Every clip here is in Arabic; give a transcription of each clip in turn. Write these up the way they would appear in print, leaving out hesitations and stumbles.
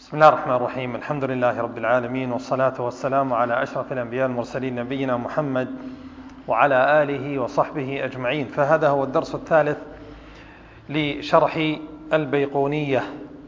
بسم الله الرحمن الرحيم. الحمد لله رب العالمين، والصلاة والسلام على أشرف الأنبياء المرسلين نبينا محمد وعلى آله وصحبه أجمعين. فهذا هو الدرس الثالث لشرح البيقونية.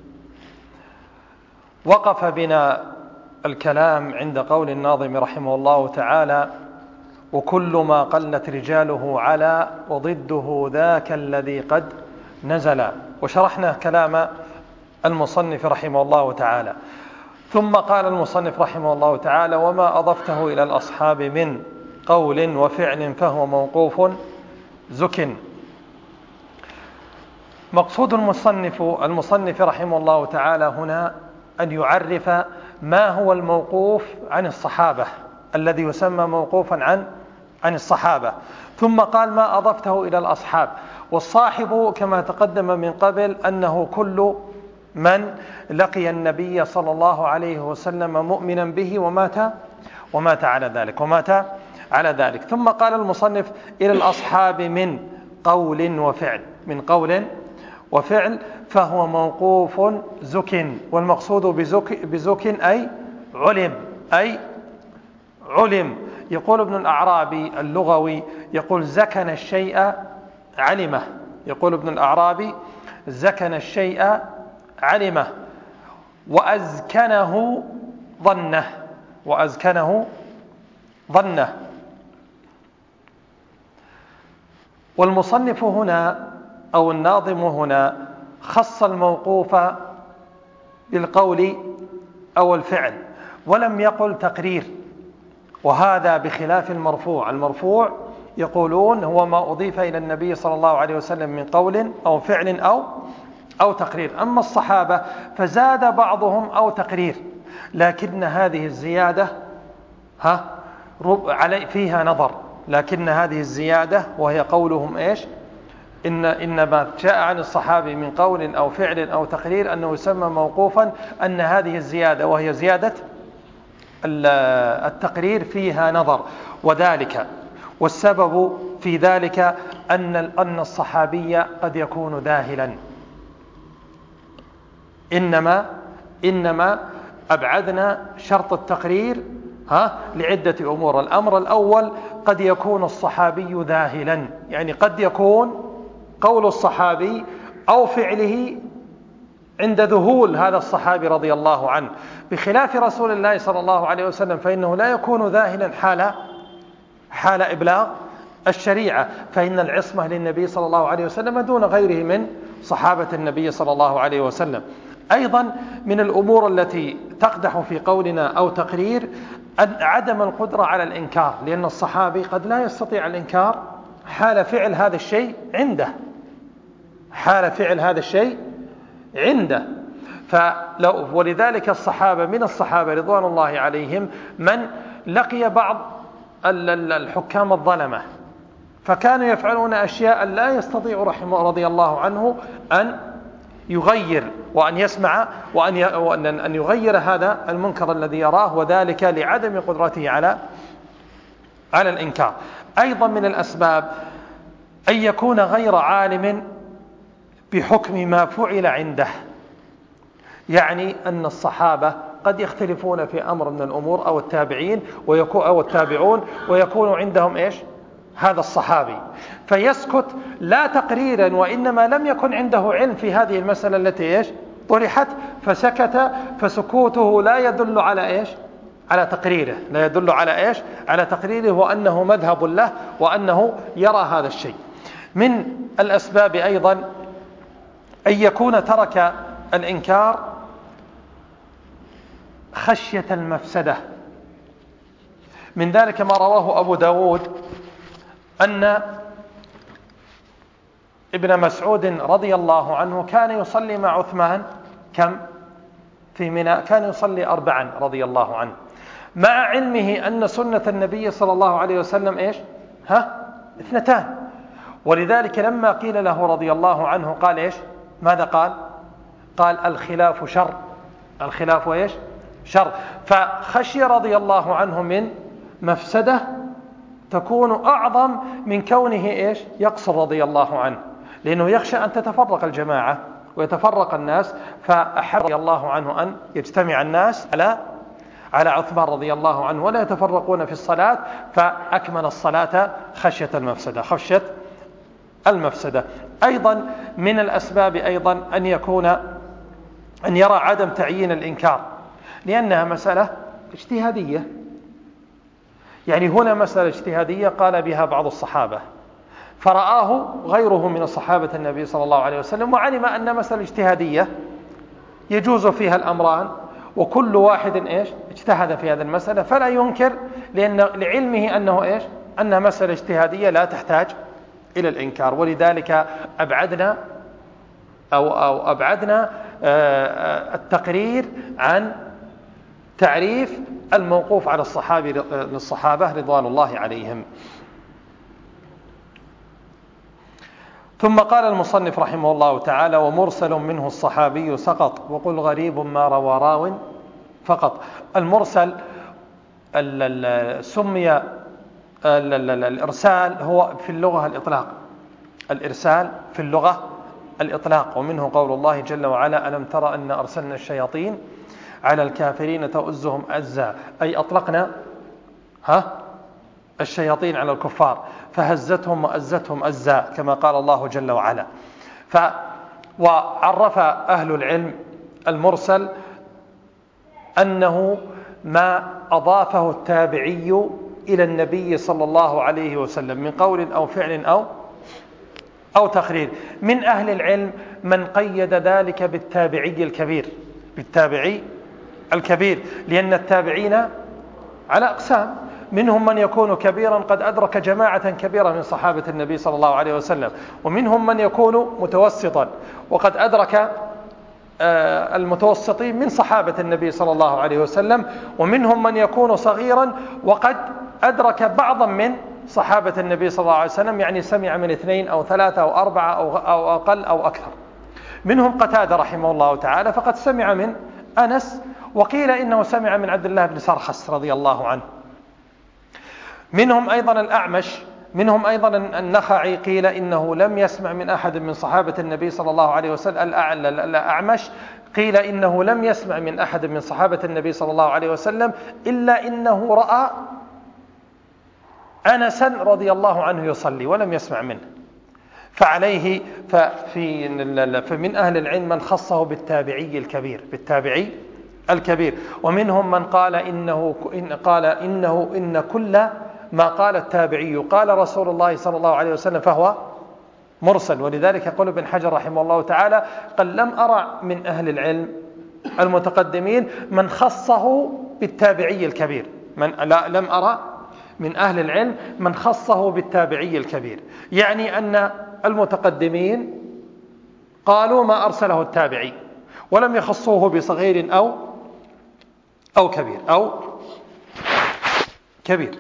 وقف بنا الكلام عند قول الناظم رحمه الله تعالى: وكل ما قلت رجاله على وضده ذاك الذي قد نزل. وشرحنا كلام المصنف رحمه الله تعالى. ثم قال المصنف رحمه الله تعالى: وما أضفته إلى الأصحاب من قول وفعل فهو موقوف زك. مقصود المصنف رحمه الله تعالى هنا أن يعرف ما هو الموقوف عن الصحابة، الذي يسمى موقوفا عن الصحابة. ثم قال: ما أضفته إلى الأصحاب. والصاحب كما تقدم من قبل أنه كل من لقي النبي صلى الله عليه وسلم مؤمنا به ومات على ذلك. ثم قال المصنف: إلى الأصحاب من قول وفعل فهو موقوف زك. والمقصود بزك أي علم. يقول ابن الأعرابي اللغوي، يقول: زكن الشيء علمه. يقول ابن الأعرابي: زكن الشيء علمه وأزكنه ظنه. والمصنف هنا أو الناظم هنا خص الموقوف بالقول أو الفعل، ولم يقل تقرير، وهذا بخلاف المرفوع يقولون هو ما أضيف إلى النبي صلى الله عليه وسلم من قول أو فعل أو تقرير. أما الصحابة فزاد بعضهم أو تقرير، لكن هذه الزيادة فيها نظر. لكن هذه الزيادة وهي قولهم إيش؟ إن ما جاء عن الصحابي من قول أو فعل أو تقرير أنه يسمى موقوفا، أن هذه الزيادة وهي زيادة التقرير فيها نظر. والسبب في ذلك أن الصحابي قد يكون ذاهلا. إنما أبعدنا شرط التقرير لعدة أمور. الأمر الأول: قد يكون الصحابي ذاهلا، يعني قد يكون قول الصحابي أو فعله عند ذهول هذا الصحابي رضي الله عنه، بخلاف رسول الله صلى الله عليه وسلم، فإنه لا يكون ذاهلا حال إبلاغ الشريعة، فإن العصمة للنبي صلى الله عليه وسلم دون غيره من صحابة النبي صلى الله عليه وسلم. أيضا من الأمور التي تقدح في قولنا أو تقرير عدم القدرة على الإنكار، لأن الصحابي قد لا يستطيع الإنكار حال فعل هذا الشيء عنده. ولذلك من الصحابة رضوان الله عليهم من لقي بعض الحكام الظلمة، فكانوا يفعلون أشياء لا يستطيع رضي الله عنه أن يغير وأن يسمع وأن يغير هذا المنكر الذي يراه، وذلك لعدم قدرته على الإنكار. أيضا من الأسباب أن يكون غير عالم بحكم ما فعل عنده، يعني أن الصحابة قد يختلفون في أمر من الأمور أو التابعون ويكون عندهم إيش؟ هذا الصحابي، فيسكت لا تقريرا، وإنما لم يكن عنده علم في هذه المسألة التي إيش؟ طرحت، فسكت. فسكوته لا يدل على إيش؟ على تقريره، لا يدل على إيش؟ على تقريره، وأنه مذهب له وأنه يرى هذا الشيء. من الأسباب أيضا أن يكون ترك الإنكار خشية المفسدة. من ذلك ما رواه أبو داود أن ابن مسعود رضي الله عنه كان يصلي مع عثمان في منى، كان يصلي 4 رضي الله عنه، مع علمه أن سنة النبي صلى الله عليه وسلم إيش؟ 2. ولذلك لما قيل له رضي الله عنه قال إيش؟ ماذا قال الخلاف شر. الخلاف إيش؟ شر. فخشي رضي الله عنه من مفسدة تكون أعظم من كونه إيش؟ يقصر رضي الله عنه، لأنه يخشى أن تتفرق الجماعة ويتفرق الناس، فأحب رضي الله عنه أن يجتمع الناس على عثمان رضي الله عنه ولا يتفرقون في الصلاة، فأكمل الصلاة خشية المفسدة. أيضا من الأسباب أيضا أن يرى عدم تعيين الإنكار، لأنها مسألة اجتهادية. يعني هنا مسألة اجتهادية قال بها بعض الصحابة، فرآه غيره من الصحابة النبي صلى الله عليه وسلم، وعلم أن مسألة اجتهادية يجوز فيها الأمران، وكل واحد اجتهد في هذه المسألة، فلا ينكر لعلمه أنها مسألة اجتهادية لا تحتاج إلى الإنكار. ولذلك أبعدنا التقرير عن تعريف الموقوف على الصحابة رضوان الله عليهم. ثم قال المصنف رحمه الله تعالى: ومرسل منه الصحابي سقط، وقل غريب ما روى راو فقط. المرسل سمي الإرسال هو في اللغة الإطلاق، الإرسال في اللغة الإطلاق، ومنه قول الله جل وعلا: ألم تر أن أرسلنا الشياطين على الكافرين تؤزهم أزا، أي أطلقنا الشياطين على الكفار فهزتهم وأزتهم أزا، كما قال الله جل وعلا. وعرف أهل العلم المرسل أنه ما أضافه التابعي إلى النبي صلى الله عليه وسلم من قول أو فعل أو تقرير. من أهل العلم من قيد ذلك بالتابعي الكبير، لأن التابعين على أقسام، منهم من يكون كبيرا قد أدرك جماعة كبيرة من صحابة النبي صلى الله عليه وسلم، ومنهم من يكون متوسطا وقد أدرك المتوسطين من صحابة النبي صلى الله عليه وسلم، ومنهم من يكون صغيرا وقد أدرك بعضا من صحابة النبي صلى الله عليه وسلم، يعني سمع من 2 أو 3 أو 4 أو أقل أو أكثر. منهم قتادة رحمه الله تعالى فقد سمع من أنس، وقيل إنه سمع من عبد الله بن سرخس رضي الله عنه. منهم أيضا الأعمش، منهم أيضا النخعي، قيل إنه لم يسمع من أحد من صحابة النبي صلى الله عليه وسلم. الأعمش قيل إنه لم يسمع من أحد من صحابة النبي صلى الله عليه وسلم إلا إنه رأى أنسا رضي الله عنه يصلي ولم يسمع منه. فعليه فمن أهل العلم من خصه بالتابعي الكبير، ومنهم من قال إن كل ما قال التابعي قال رسول الله صلى الله عليه وسلم فهو مرسل. ولذلك يقول ابن حجر رحمه الله تعالى: قال لم أرى من أهل العلم المتقدمين من خصه بالتابعي الكبير، لم أرى من أهل العلم من خصه بالتابعي الكبير، يعني أن المتقدمين قالوا ما أرسله التابعي ولم يخصوه بصغير أو كبير.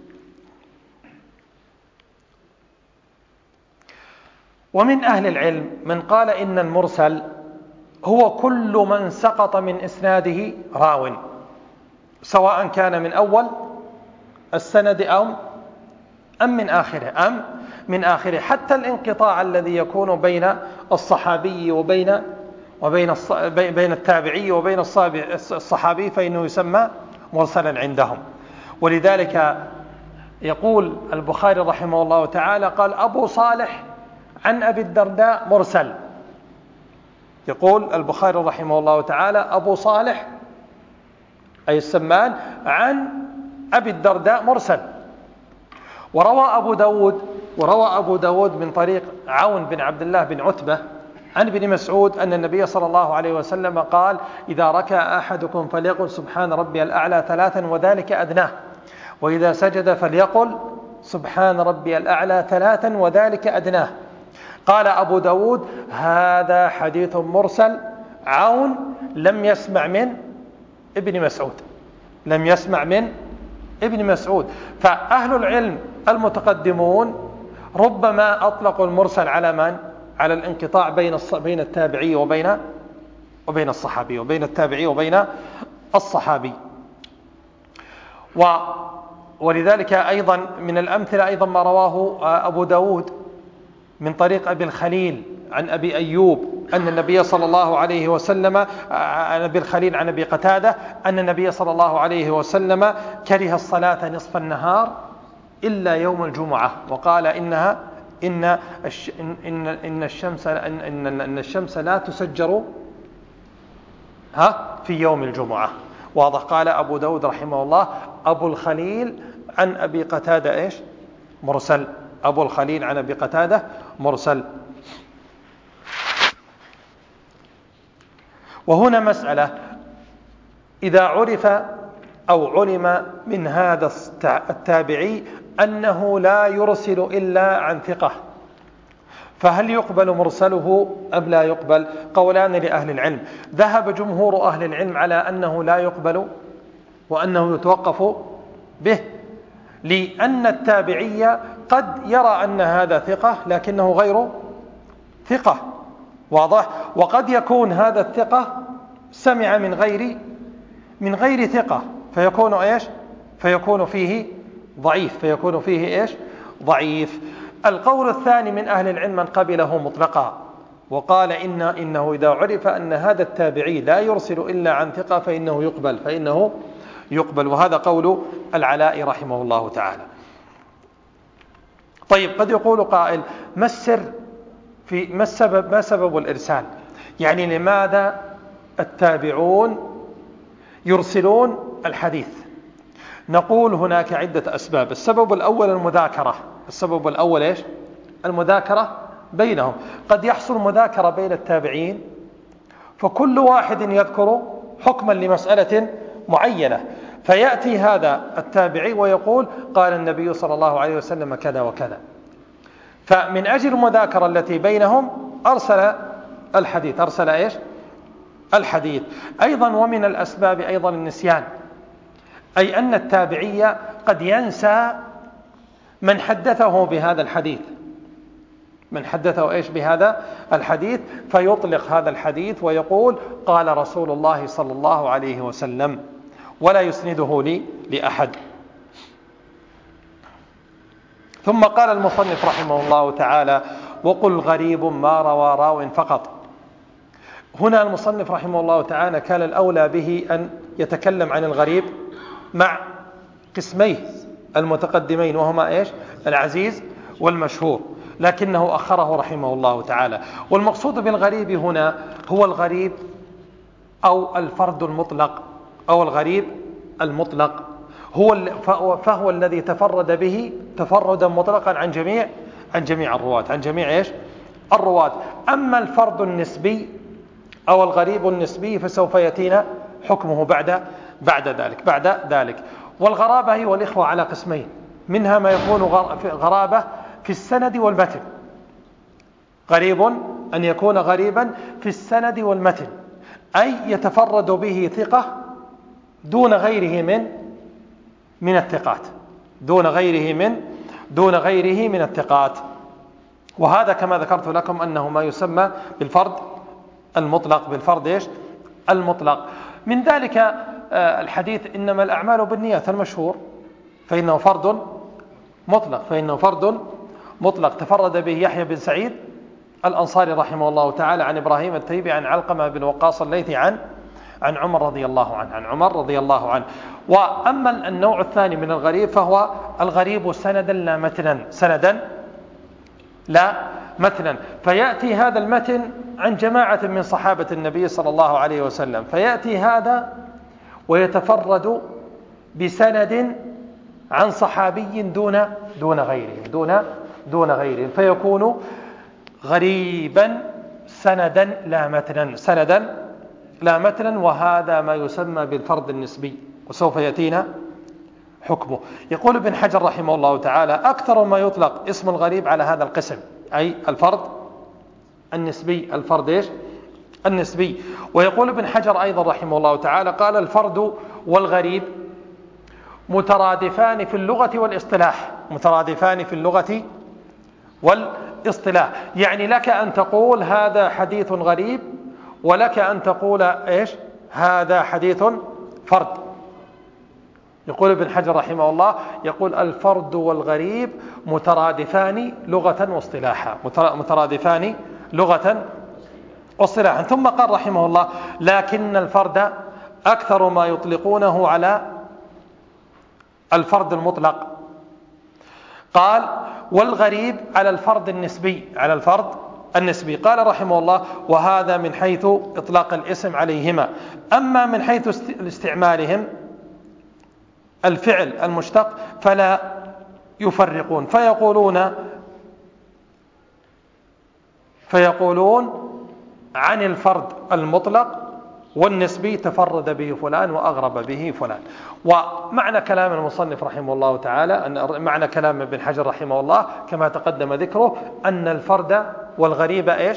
ومن أهل العلم من قال إن المرسل هو كل من سقط من إسناده راو، سواء كان من أول السند أم من آخره، حتى الانقطاع الذي يكون بين الصحابي بين التابعي وبين الصحابي فإنه يسمى مرسلا عندهم. ولذلك يقول البخاري رحمه الله تعالى: قال أبو صالح عن أبي الدرداء مرسل. يقول البخاري رحمه الله تعالى: أبو صالح أي السمان عن أبي الدرداء مرسل. وروى أبو داود من طريق عون بن عبد الله بن عتبة عن ابن مسعود أن النبي صلى الله عليه وسلم قال: إذا ركع أحدكم فليقل سبحان ربي الأعلى 3 وذلك أدناه، وإذا سجد فليقل سبحان ربي الأعلى 3 وذلك أدناه. قال أبو داود: هذا حديث مرسل، عون لم يسمع من ابن مسعود. فأهل العلم المتقدمون ربما أطلقوا المرسل على من؟ على الانقطاع بين التابعي وبين الصحابي، وبين التابعي وبين الصحابي. ولذلك أيضا من الأمثلة أيضا ما رواه أبو داود من طريق أبي الخليل عن أبي أيوب أن النبي صلى الله عليه وسلم عن أبي الخليل عن أبي قتادة أن النبي صلى الله عليه وسلم كره الصلاة نصف النهار إلا يوم الجمعة، وقال إن الشمس لا تسجر في يوم الجمعة. واضح. قال أبو داود رحمه الله أبو الخليل عن أبي قتادة مرسل. أبو الخليل عن أبي قتادة مرسل. وهنا مسألة: إذا عرف أو علم من هذا التابعي أنه لا يرسل إلا عن ثقة، فهل يقبل مرسله أم لا يقبل؟ قولان لأهل العلم. ذهب جمهور أهل العلم على أنه لا يقبل وأنه يتوقف به، لأن التابعي قد يرى أن هذا ثقة لكنه غير ثقة. واضح. وقد يكون هذا الثقة سمع من غير ثقة، فيكون فيه ضعيف. القول الثاني من أهل العلم من قبله مطلقا، وقال إنه إذا عرف أن هذا التابعي لا يرسل إلا عن ثقة فإنه يقبل. وهذا قول العلاء رحمه الله تعالى. طيب، قد يقول قائل: ما سبب الإرسال؟ يعني لماذا التابعون يرسلون الحديث؟ نقول هناك عدة أسباب. السبب الأول المذاكرة بينهم. قد يحصل مذاكرة بين التابعين، فكل واحد يذكر حكما لمسألة معينة، فيأتي هذا التابعي ويقول: قال النبي صلى الله عليه وسلم كذا وكذا. فمن أجل المذاكرة التي بينهم أرسل الحديث. أيضا ومن الأسباب أيضا النسيان، أي أن التابعي قد ينسى من حدثه بهذا الحديث، فيطلق هذا الحديث ويقول: قال رسول الله صلى الله عليه وسلم، ولا يسنده لأحد. ثم قال المصنف رحمه الله تعالى: وقل غريب ما روى راو فقط. هنا المصنف رحمه الله تعالى كان الأولى به أن يتكلم عن الغريب مع قسميه المتقدمين، وهما العزيز والمشهور، لكنه أخره رحمه الله تعالى. والمقصود بالغريب هنا هو الغريب أو الفرد المطلق أو الغريب المطلق، فهو الذي تفرد به تفردا مطلقا عن جميع الرواة. أما الفرد النسبي أو الغريب النسبي فسوف يأتينا حكمه بعد ذلك. والغرابة هي والإخوة على قسمين: منها ما يكون غرابة في السند والمتن، غريب أن يكون غريبا في السند والمتن، أي يتفرد به ثقة دون غيره من الثقات، وهذا كما ذكرت لكم أنه ما يسمى بالفرد المطلق. من ذلك الحديث إنما الأعمال بالنيات المشهور، فإنه فرد مطلق تفرد به يحيى بن سعيد الأنصاري رحمه الله تعالى عن إبراهيم التيمي عن علقمة بن وقاص الليثي عن عمر رضي الله عنه. وأما النوع الثاني من الغريب فهو الغريب سندا لا متنا، فيأتي هذا المتن عن جماعة من صحابة النبي صلى الله عليه وسلم، فيأتي هذا ويتفرد بسند عن صحابي دون غيره، فيكون غريبا سندا لا متنا، وهذا ما يسمى بالفرد النسبي، وسوف يأتينا حكمه. يقول ابن حجر رحمه الله تعالى: أكثر ما يطلق اسم الغريب على هذا القسم، أي الفرد النسبي. ويقول ابن حجر أيضا رحمه الله تعالى: قال: الفرد والغريب مترادفان في اللغة والاصطلاح. يعني لك أن تقول هذا حديث غريب، ولك أن تقول هذا حديث فرد. يقول ابن حجر رحمه الله: يقول الفرد والغريب مترادفان لغة واصطلاحا، واصطلاحا. ثم قال رحمه الله: لكن الفرد أكثر ما يطلقونه على الفرد المطلق. قال: والغريب على الفرد النسبي، على الفرد النسبي. قال رحمه الله: وهذا من حيث إطلاق الاسم عليهما. أما من حيث استعمالهم الفعل المشتق فلا يفرقون، فيقولون عن الفرد المطلق والنسبي: تفرد به فلان وأغرب به فلان. ومعنى كلام المصنف رحمه الله تعالى، أن معنى كلام ابن حجر رحمه الله كما تقدم ذكره، أن الفرد والغريب إيش؟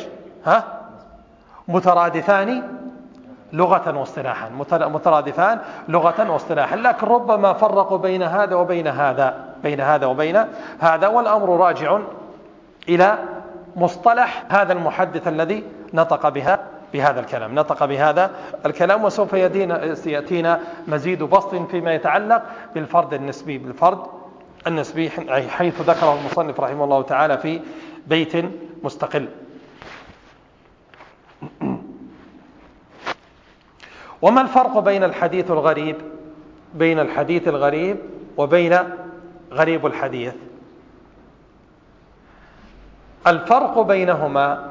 مترادفان لغة واصطلاحا، مترادفان لغة واصطلاحا، لكن ربما فرقوا بين هذا وبين هذا، بين هذا وبين هذا، والأمر راجع إلى مصطلح هذا المحدث الذي نطق بهذا الكلام، وسوف يأتينا مزيد بسط فيما يتعلق بالفرد النسبي حيث ذكره المصنف رحمه الله تعالى في بيت مستقل. وما الفرق بين الحديث الغريب وبين غريب الحديث؟ الفرق بينهما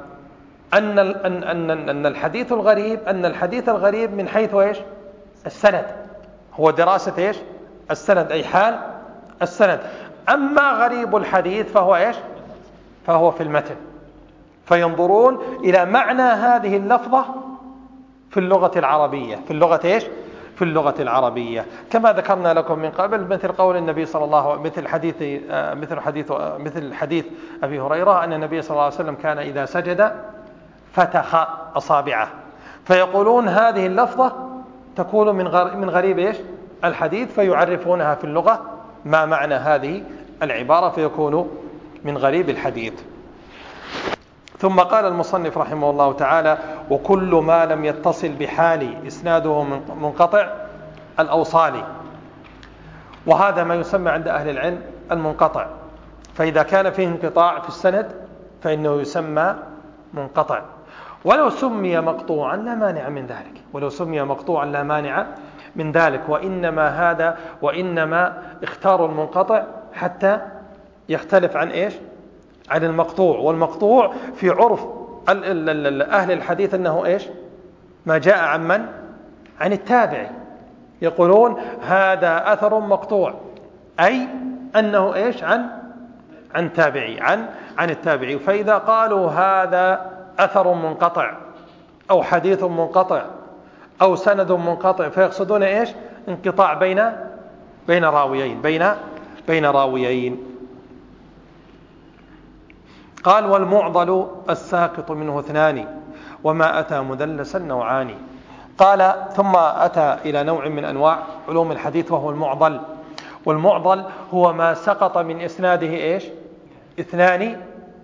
أن الحديث الغريب من حيث إيش؟ السند، هو دراسة إيش؟ السند، أي حال السند. أما غريب الحديث فهو إيش؟ فهو في المتن، فينظرون إلى معنى هذه اللفظة في اللغة العربية، في اللغة العربية، كما ذكرنا لكم من قبل، مثل قول النبي صلى الله عليه وسلم، مثل حديث أبي هريرة أن النبي صلى الله عليه وسلم كان إذا سجد فتخ أصابعه، فيقولون هذه اللفظة تكون من غريب إيش؟ الحديث، فيعرفونها في اللغة ما معنى هذه العبارة، فيكون من غريب الحديث. ثم قال المصنف رحمه الله تعالى: وكل ما لم يتصل بحال إسناده منقطع الأوصال، وهذا ما يسمى عند أهل العلم المنقطع، فإذا كان فيه انقطاع في السند فإنه يسمى منقطع، ولو سمي مقطوعا لا مانع من ذلك، وإنما اختاروا المنقطع حتى يختلف عن إيش؟ عن المقطوع. والمقطوع في عرف أهل الحديث أنه إيش؟ ما جاء عن من؟ عن التابعي، يقولون هذا أثر مقطوع، أي أنه إيش؟ عن تابعي، عن التابعي. فإذا قالوا هذا أثر منقطع أو حديث منقطع أو سند منقطع، فيقصدون إيش؟ انقطاع بين راويين. قال: والمعضل الساقط منه اثنان، وما أتى مدلسا نوعان. قال: ثم أتى إلى نوع من أنواع علوم الحديث وهو المعضل. والمعضل هو ما سقط من إسناده إيش؟ اثنان،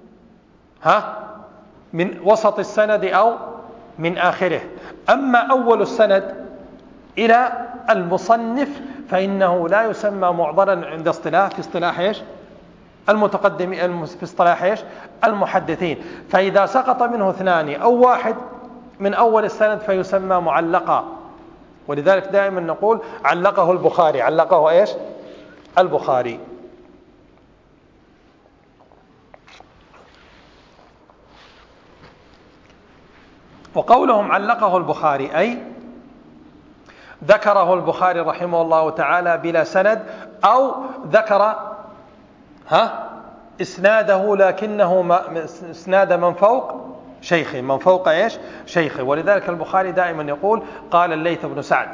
من وسط السند أو من آخره. أما أول السند إلى المصنف فإنه لا يسمى معضلا عند في اصطلاح إيش؟ المتقدم، في اصطلاح إيش؟ المحدثين. فإذا سقط منه اثنان أو واحد من أول السند فيسمى معلقا، ولذلك دائما نقول علقه البخاري، علقه إيش؟ البخاري. وقولهم علقه البخاري أي ذكره البخاري رحمه الله تعالى بلا سند، أو ذكر إسناده لكنه إسناد من فوق شيخه، من فوق إيش؟ شيخه. ولذلك البخاري دائما يقول قال الليث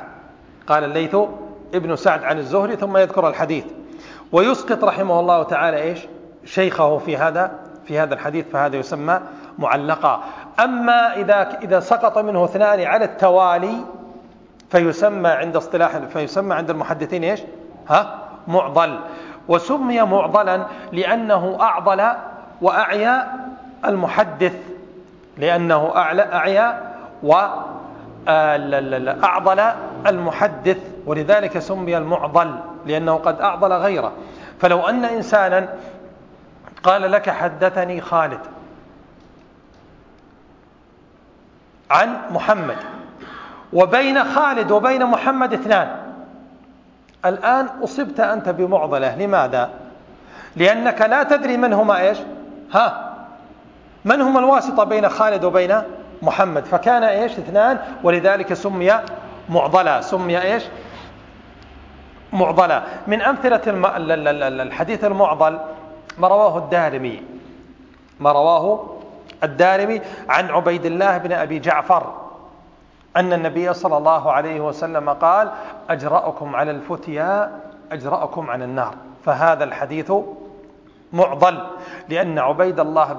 ابن سعد عن الزهري، ثم يذكر الحديث ويسقط رحمه الله تعالى إيش؟ شيخه في هذا الحديث، فهذا يسمى معلقا. أما إذا سقط منه اثنان على التوالي فيسمى عند المحدثين إيش؟ معضل. وسمي معضلا لأنه أعضل وأعيا المحدث، وأعضل المحدث، ولذلك سمي المعضل لأنه قد أعضل غيره. فلو أن إنسانا قال لك حدثني خالد، عن محمد، وبين خالد وبين محمد 2. الآن أصبت أنت بمعضلة. لماذا؟ لأنك لا تدري من هما إيش؟ من هما الواسطة بين خالد وبين محمد، فكان إيش؟ 2، ولذلك سمي معضلة. سمي إيش؟ معضلة. من أمثلة الحديث المعضل ما رواه الدارمي عن عبيد الله بن أبي جعفر أن النبي صلى الله عليه وسلم قال: أجرأكم على الفتيا أجرأكم على النار. فهذا الحديث معضل لأن عبيد الله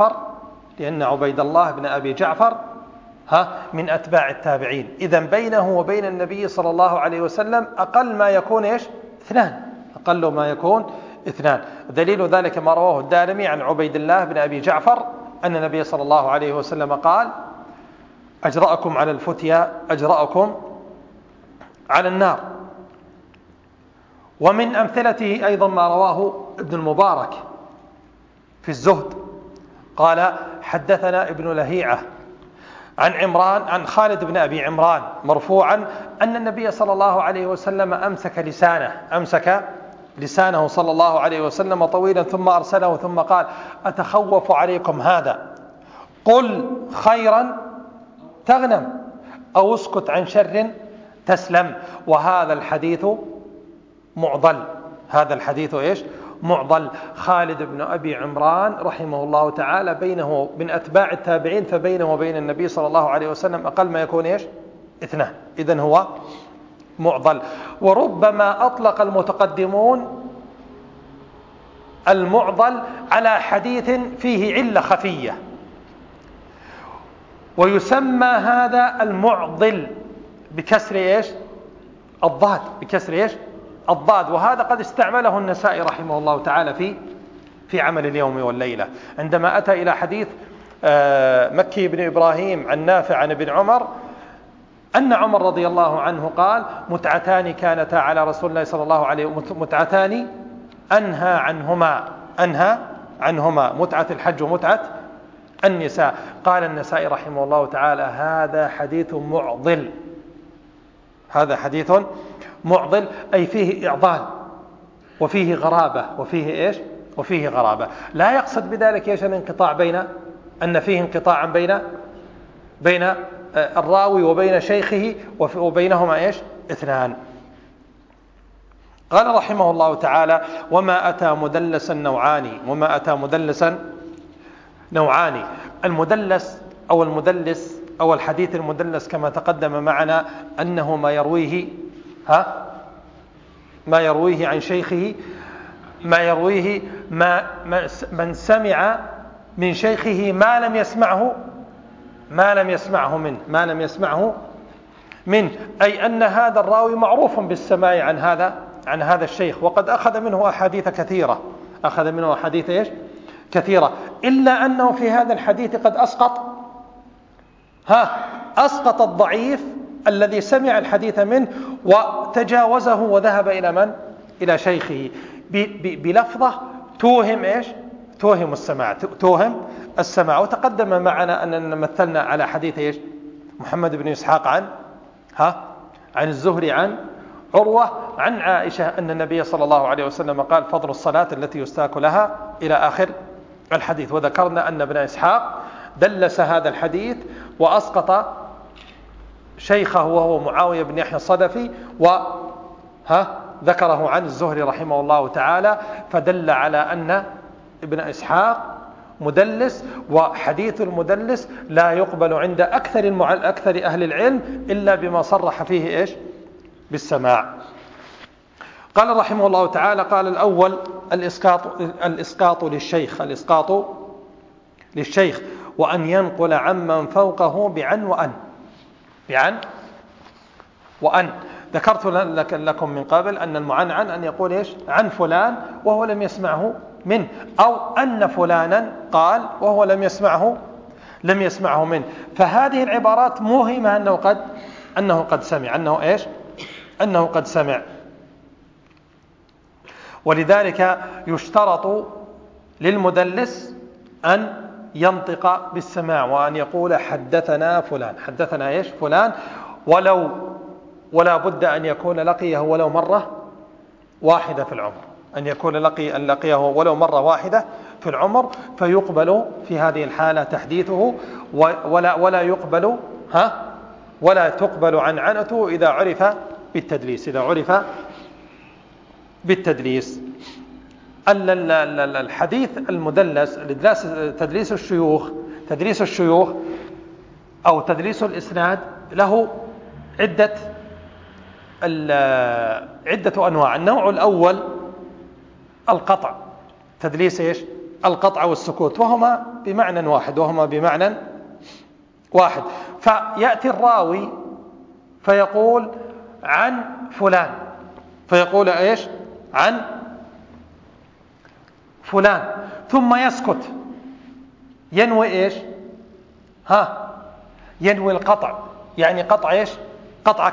بن أبي جعفر من أتباع التابعين. إذن بينه وبين النبي صلى الله عليه وسلم أقل ما يكون إيش؟ 2. أقل ما يكون 2. دليل ذلك ما رواه الدارمي عن عبيد الله بن أبي جعفر أن النبي صلى الله عليه وسلم قال: أجرأكم على الفتيا أجرأكم على النار. ومن أمثلته أيضا ما رواه ابن المبارك في الزهد قال: حدثنا ابن لهيعة عن خالد بن أبي عمران مرفوعا أن النبي صلى الله عليه وسلم أمسك لسانه صلى الله عليه وسلم طويلا ثم أرسله ثم قال: أتخوف عليكم هذا، قل خيرا تغنم أو اسكت عن شر تسلم. وهذا الحديث معضل. هذا الحديث إيش؟ معضل. خالد بن أبي عمران رحمه الله تعالى بينه من أتباع التابعين، فبينه وبين النبي صلى الله عليه وسلم أقل ما يكون إيش؟ 2. إذن هو معضل. وربما أطلق المتقدمون المعضل على حديث فيه علة خفية، ويسمى هذا المعضل بكسر إيش؟ الضاد. بكسر إيش؟ الضاد. وهذا قد استعمله النسائي رحمه الله تعالى في عمل اليوم والليلة عندما أتى إلى حديث مكي بن إبراهيم عن نافع عن ابن عمر أن عمر رضي الله عنه قال: متعتان كانتا على رسول الله صلى الله عليه وسلم، متعتان أنهى عنهما متعة الحج ومتعة النساء. قال النسائي رحمه الله تعالى: هذا حديث معضل. هذا حديث معضل أي فيه إعضال وفيه غرابة وفيه غرابة. لا يقصد بذلك إيش؟ الانقطاع أن فيه انقطاعا بين الراوي وبين شيخه وبينهما إيش؟ 2. قال رحمه الله تعالى: وما أتى مدلسا نوعان. المدلس أو الحديث المدلس كما تقدم معنا أنه ما يرويه عن شيخه، من سمع من شيخه ما لم يسمعه منه، أي أن هذا الراوي معروف بالسماع عن هذا الشيخ، وقد أخذ منه أحاديث كثيرة، إلا أنه في هذا الحديث قد أسقط الضعيف الذي سمع الحديث منه وتجاوزه وذهب إلى شيخه بلفظة توهم السماع. وتقدم معنا أننا مثلنا على حديث محمد بن إسحاق عن الزهري عن عروة عن عائشة أن النبي صلى الله عليه وسلم قال: فضل الصلاة التي يستاك لها إلى آخر الحديث. وذكرنا أن ابن إسحاق دلس هذا الحديث وأسقط شيخه وهو معاوية بن يحيى الصدفي ذكره عن الزهري رحمه الله تعالى، فدل على أن ابن إسحاق مدلس، وحديث المدلس لا يقبل عند أكثر أهل العلم إلا بما صرح فيه بالسماع. قال رحمه الله تعالى: قال الأول الإسقاط للشيخ وأن ينقل عمن فوقه بعن وأن. ذكرت لكم من قبل أن المعنعن أن يقول عن فلان وهو لم يسمعه منه، أو أن فلانا قال وهو لم يسمعه منه. فهذه العبارات موهمة أنه قد سمع، أنه قد سمع. ولذلك يشترط للمدلس أن ينطق بالسماع وأن يقول حدثنا فلان، حدثنا إيش فلان، ولا بد أن يكون لقيه ولو مرة واحدة في العمر، أن يكون لقيه ولو مرة واحدة في العمر، فيقبل في هذه الحالة تحديثه، ولا تقبل عنعنته إذا عرف بالتدليس. الحديث المدلس، تدليس الشيوخ أو تدليس الإسناد له عدة أنواع. النوع الأول القطع، تدليس إيش؟ القطع والسكوت، وهما بمعنى واحد. فيأتي الراوي فيقول عن فلان، فيقول إيش؟ عن فلان، ثم يسكت، ينوي إيش؟ ينوي القطع، يعني قطع إيش؟ قطع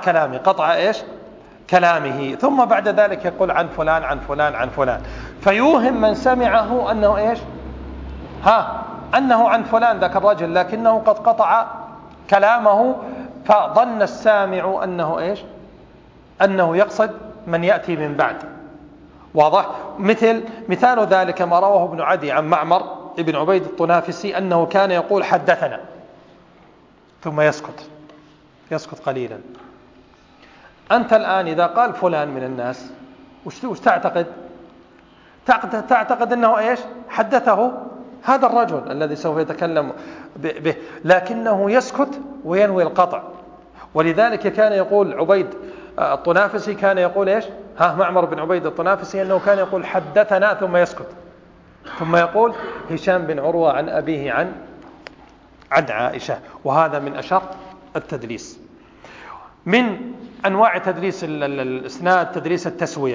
كلامه، ثم بعد ذلك يقول عن فلان عن فلان عن فلان، فيوهم من سمعه أنه إيش؟ أنه عن فلان ذاك الرجل، لكنه قد قطع كلامه، فظن السامع أنه إيش؟ أنه يقصد من يأتي من بعد. واضح؟ مثال ذلك ما رواه ابن عدي عن معمر ابن عبيد الطنافسي أنه كان يقول حدثنا ثم يسكت قليلا. أنت الآن إذا قال فلان من الناس وش تعتقد؟ تعتقد أنه إيش؟ حدثه هذا الرجل الذي سوف يتكلم به، لكنه يسكت وينوي القطع. ولذلك كان يقول عبيد الطنافسي، كان يقول إيش؟ معمر بن عبيد الطنافسي أنه كان يقول حدثنا ثم يسكت، ثم يقول هشام بن عروة عن أبيه عن عائشة. وهذا من أشر التدليس. من أنواع تدليس الإسناد تدليس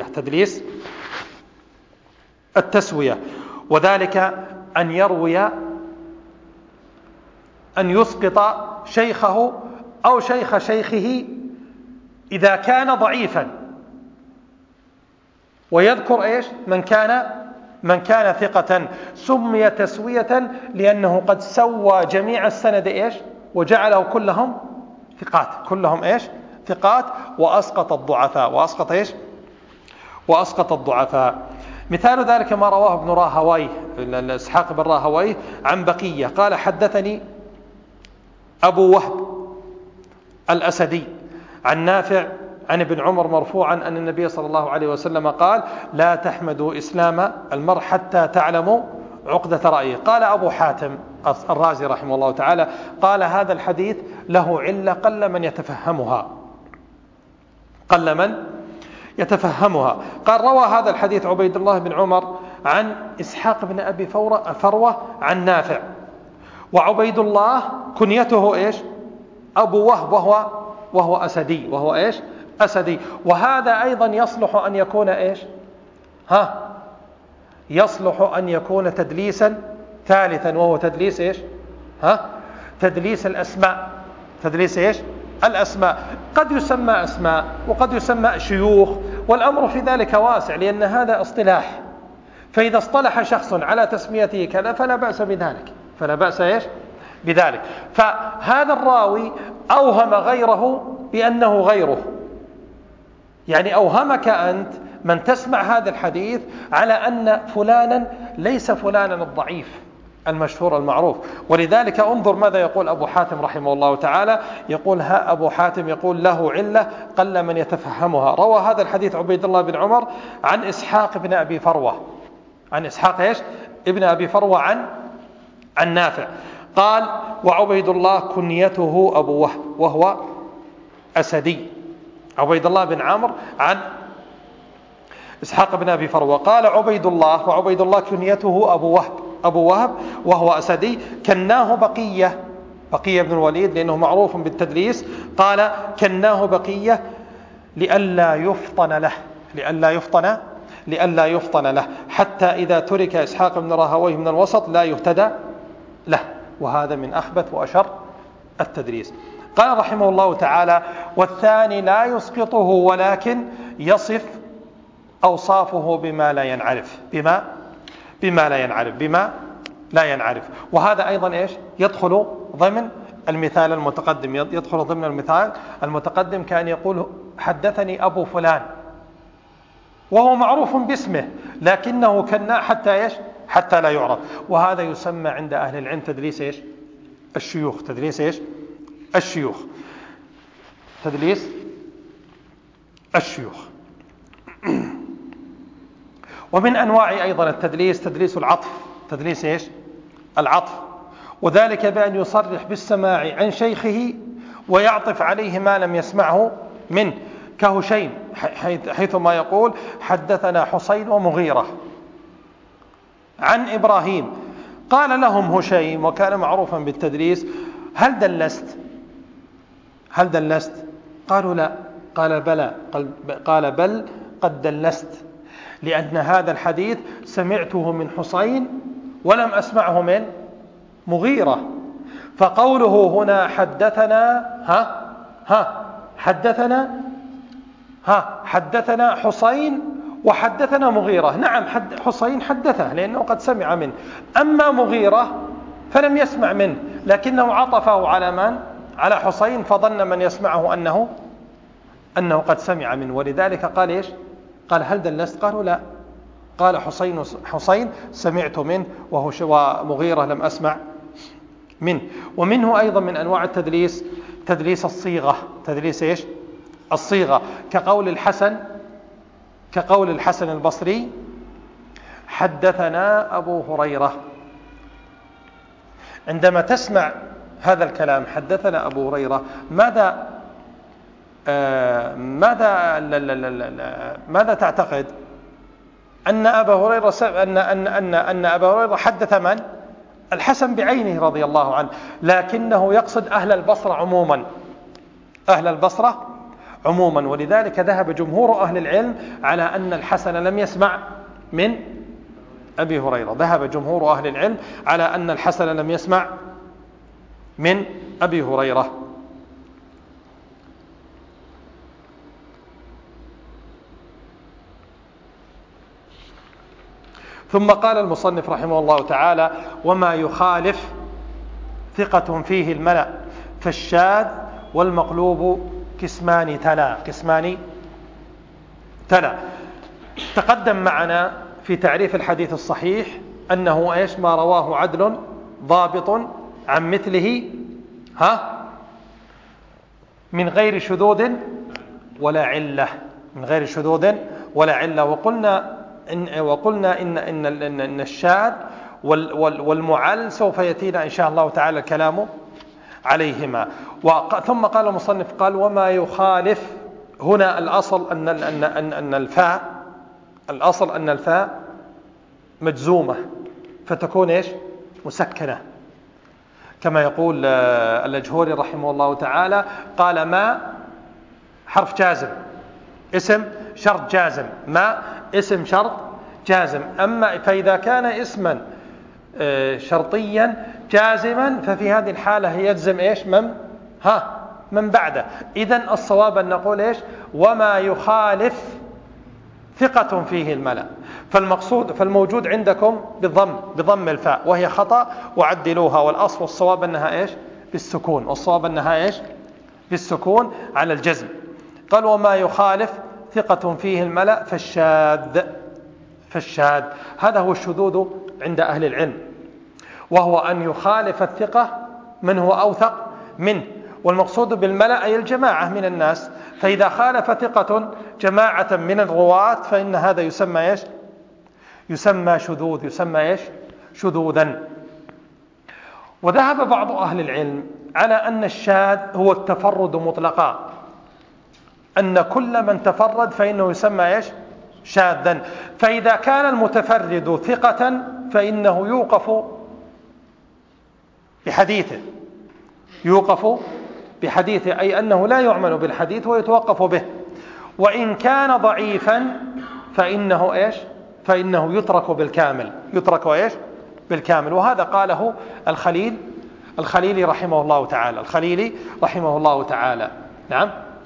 التسوية، وذلك أن يسقط شيخه أو شيخ شيخه إذا كان ضعيفا، ويذكر إيش؟ من كان ثقة. سمي تسوية لأنه قد سوى جميع السند إيش؟ وجعله كلهم ثقات، وأسقط الضعفاء. مثال ذلك ما رواه ابن راهويه، إسحاق بن راهويه عن بقية قال حدثني أبو وهب الأسدي عن نافع عن ابن عمر مرفوعا أن النبي صلى الله عليه وسلم قال لا تحمدوا إسلام المرء حتى تعلموا عقدة رأيه. قال أبو حاتم الرازي رحمه الله تعالى قال هذا الحديث له علة قل من يتفهمها. قال روى هذا الحديث عبيد الله بن عمر عن إسحاق بن أبي فروة عن نافع، وعبيد الله كنيته إيش؟ أبو وهب، وهو أسدي. وهذا أيضا يصلح أن يكون إيش؟ يصلح أن يكون تدليسا ثالثا، وهو تدليس إيش؟ تدليس الأسماء. الأسماء قد يسمى أسماء وقد يسمى شيوخ، والأمر في ذلك واسع، لأن هذا اصطلاح. فإذا اصطلح شخص على تسميته كذا فلا بأس بذلك. فهذا الراوي أوهم غيره بأنه غيره، يعني أوهمك أنت من تسمع هذا الحديث على أن فلانا ليس فلانا الضعيف المشهور المعروف. ولذلك انظر ماذا يقول أبو حاتم رحمه الله تعالى، يقول أبو حاتم يقول له علة قل من يتفهمها. روى هذا الحديث عبيد الله بن عمر عن إسحاق بن أبي فروة، ابن أبي فروة عن نافع. قال وعبيد الله كنيته أبو وهب وهو أسدي. عبيد الله بن عمرو عن إسحاق بن أبي فروة. قال عبيد الله وعبيد الله كنيته أبو وهب وهو أسدي. كناه بقية بن الوليد لأنه معروف بالتدليس. قال كناه بقية لئلا يفطن له حتى إذا ترك إسحاق بن راهويه من الوسط لا يهتدى له. وهذا من أخبث وأشر التدليس. قال رحمه الله تعالى والثاني لا يسقطه ولكن يصف أوصافه بما لا ينعرف لا ينعرف. وهذا أيضا إيش يدخل ضمن المثال المتقدم، يدخل ضمن المثال المتقدم، كان يقول حدثني أبو فلان وهو معروف باسمه لكنه كنا حتى إيش حتى لا يعرف. وهذا يسمى عند أهل العلم تدليس إيش الشيوخ، تدليس إيش الشيوخ، تدليس الشيوخ. ومن أنواع أيضا التدليس تدليس العطف، تدليس إيش العطف، وذلك بأن يصرح بالسماع عن شيخه ويعطف عليه ما لم يسمعه منه، كهشيم حيثما يقول حدثنا حسين ومغيرة عن إبراهيم، قال لهم هشيم وكان معروفا بالتدليس هل دلست؟ قالوا لا، قال بلى، قال بل قد دلست، لأن هذا الحديث سمعته من حسين ولم أسمعه من مغيرة. فقوله هنا حدثنا حسين وحدثنا مغيرة، نعم حسين حدثه لأنه قد سمع منه، أما مغيرة فلم يسمع منه لكنه عطفه على من؟ على حسين، فظن من يسمعه أنه قد سمع منه، ولذلك قال إيش؟ قال هل دلست؟ قالوا لا، قال حسين سمعت منه ومغيرة لم أسمع منه. ومنه أيضا من أنواع التدليس تدليس الصيغة، تدليس إيش الصيغة، كقول الحسن البصري حدثنا أبو هريرة. عندما تسمع هذا الكلام حدثنا أبو هريرة، ماذا تعتقد؟ أن أبا هريرة أن أبا هريرة حدث من؟ الحسن بعينه رضي الله عنه، لكنه يقصد أهل البصرة عموما، ولذلك ذهب جمهور أهل العلم على أن الحسن لم يسمع من أبي هريرة، ذهب جمهور أهل العلم على أن الحسن لم يسمع من أبي هريرة. ثم قال المصنف رحمه الله تعالى: وما يخالف ثقة فيه الملأ، فالشاذ والمقلوب قسمان تلا. تقدم معنا في تعريف الحديث الصحيح أنه إيش؟ ما رواه عدل ضابط عن مثله من غير شذوذ ولا علة، وقلنا إن الشاذ والمعل سوف يأتينا إن شاء الله تعالى الكلام عليهما. ثم قال المصنف قال: وما يخالف، هنا الأصل أن الفاء مجزومة فتكون إيش؟ مسكنة، كما يقول الأجهوري رحمه الله تعالى، قال: ما حرف جازم اسم شرط جازم، ما اسم شرط جازم. أما فإذا كان اسما شرطيا جازما ففي هذه الحالة يجزم إيش؟ من بعده. إذن الصواب أن نقول إيش؟ وما يخالف ثقة فيه الملأ. فالموجود عندكم بضم الفاء وهي خطأ وعدلوها، والأصل والصواب أنها إيش؟ بالسكون على الجزم. قال: وما يخالف ثقة فيه الملأ فالشاذ، هذا هو الشذوذ عند أهل العلم، وهو أن يخالف الثقة من هو أوثق منه، والمقصود بالملأ أي الجماعة من الناس، فإذا خالف ثقة جماعة من الرواة فإن هذا يسمى إيش؟ يسمى شذوذا. وذهب بعض أهل العلم على أن الشاذ هو التفرد مطلقا، أن كل من تفرد فإنه يسمى إيش؟ شاذا. فإذا كان المتفرد ثقة فإنه يوقف بحديثه، أي أنه لا يعمل بالحديث ويتوقف به. وإن كان ضعيفا فإنه إيش؟ فإنه يترك بالكامل. وهذا قاله الخليلي رحمه الله تعالى. نعم.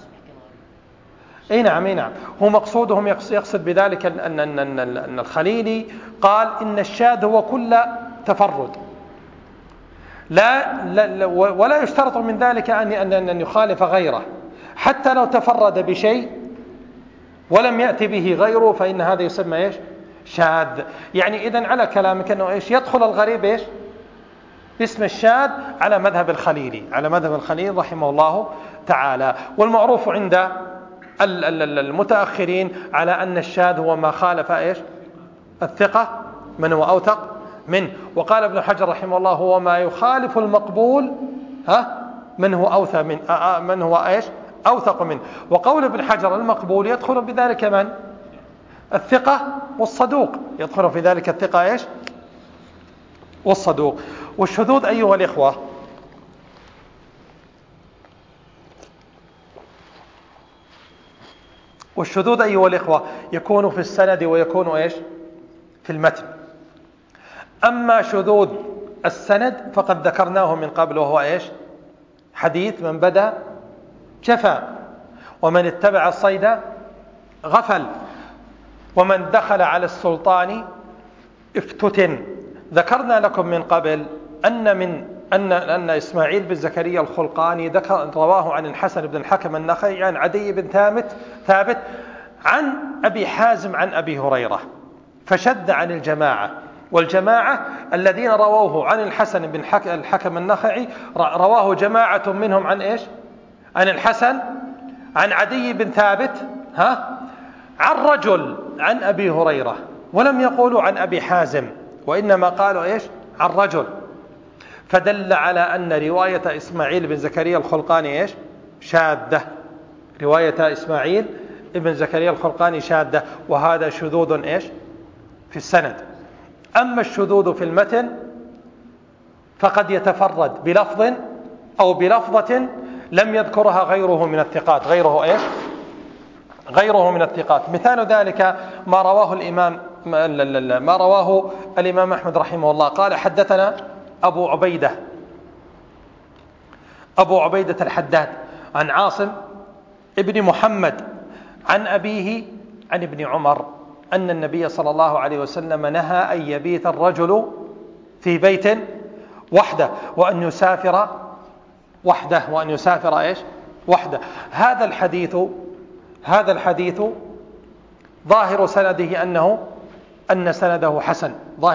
أي نعم. هو مقصودهم يقصد بذلك أن الخليلي قال إن الشاذ هو تفرد. ولا يشترط من ذلك أن يخالف غيره، حتى لو تفرد بشيء ولم يأتي به غيره فإن هذا يسمى إيش؟ شاذ. يعني إذن على كلامك أنه إيش؟ يدخل الغريب إيش؟ باسم الشاذ على مذهب الخليل رحمه الله تعالى. والمعروف عند المتأخرين على أن الشاذ هو ما خالف إيش؟ الثقة من هو أوثق منه. وقال ابن حجر رحمه الله هو ما يخالف المقبول من هو إيش؟ أوثق منه. وقول ابن حجر المقبول يدخل بذلك من؟ الثقة والصدوق، يدخل في ذلك الثقة إيش؟ والصدوق. والشذوذ أيها الإخوة يكون في السند ويكون إيش؟ في المتن. أما شذوذ السند فقد ذكرناه من قبل، وهو إيش؟ حديث من بدأ جفا، ومن اتبع الصيد غفل، ومن دخل على السلطان افتتن. ذكرنا لكم من قبل أن إسماعيل بن زكريا الخلقاني رواه عن الحسن بن الحكم النخعي عن عدي بن ثابت عن أبي حازم عن أبي هريرة، فشد عن الجماعة. والجماعة الذين رووه عن الحسن بن الحكم النخعي رواه جماعة منهم عن إيش؟ عن الحسن عن عدي بن ثابت عن رجل عن أبي هريرة، ولم يقولوا عن أبي حازم، وإنما قالوا إيش؟ عن رجل. فدل على أن رواية إسماعيل بن زكريا الخلقاني إيش؟ شاذة. رواية إسماعيل بن زكريا الخلقاني شاذة، وهذا شذوذ إيش؟ في السند. أما الشذوذ في المتن فقد يتفرد بلفظ أو بلفظة لم يذكرها غيره من الثقات. غيره من الثقات. مثال ذلك ما رواه الإمام أحمد رحمه الله قال حدثنا أبو عبيدة الحداد عن عاصم ابن محمد عن أبيه عن ابن عمر أن النبي صلى الله عليه وسلم نهى أن يبيت الرجل في بيت وحده وأن يسافر وحده. هذا الحديث ظاهر سنده أن سنده حسن.